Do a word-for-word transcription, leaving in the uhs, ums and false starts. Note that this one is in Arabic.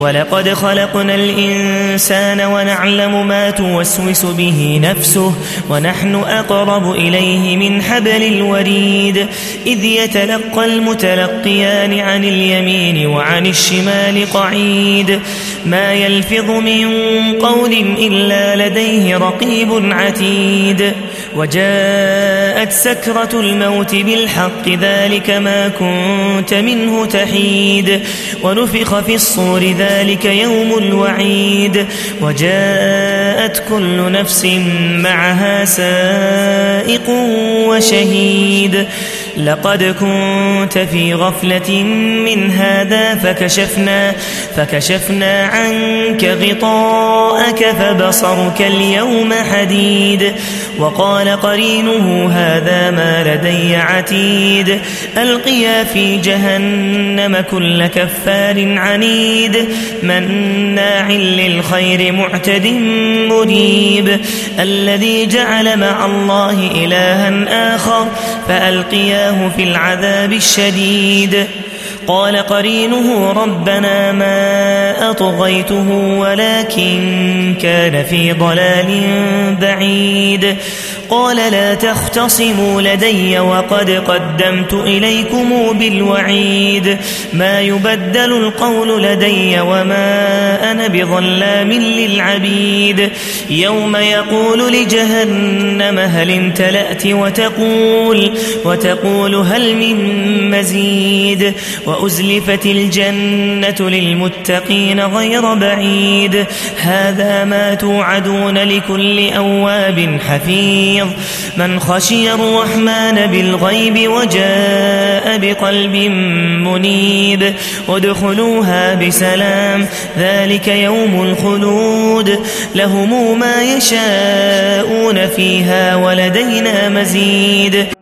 ولقد خلقنا الإنسان ونعلم ما توسوس به نفسه ونحن أقرب إليه من حبل الوريد إذ يتلقى المتلقيان عن اليمين وعن الشمال قعيد ما يلفظ من قول إلا لديه رقيب عتيد وجاءت سكرة الموت بالحق ذلك ما كنت منه تحيد ونفخ في الصور ذلك يوم الوعيد وجاءت كل نفس معها سائق وشهيد لقد كنت في غفلة من هذا فكشفنا, فكشفنا عنك غطاءك فبصرك اليوم حديد وقال قرينه هذا ما لدي عتيد ألقيا في جهنم كل كفار عنيد مناع للخير معتد مريب الذي جعل مع الله إلها آخر فألقياه في العذاب الشديد قال قرينه ربنا ما أطغيته ولكن كان في ضلال بعيد قال لا تختصموا لدي وقد قدمت إليكم بالوعيد ما يبدل القول لدي وما أنا بظلام للعبيد يوم يقول لجهنم هل امتلأت وتقول, وتقول هل من مزيد وأزلفت الجنة للمتقين غير بعيد هذا ما توعدون لكل أواب حفيظ من خشي الرحمن بالغيب وجاء بقلب منيب ادخلوها بسلام ذلك يوم الخلود لهم ما يشاءون فيها ولدينا مزيد.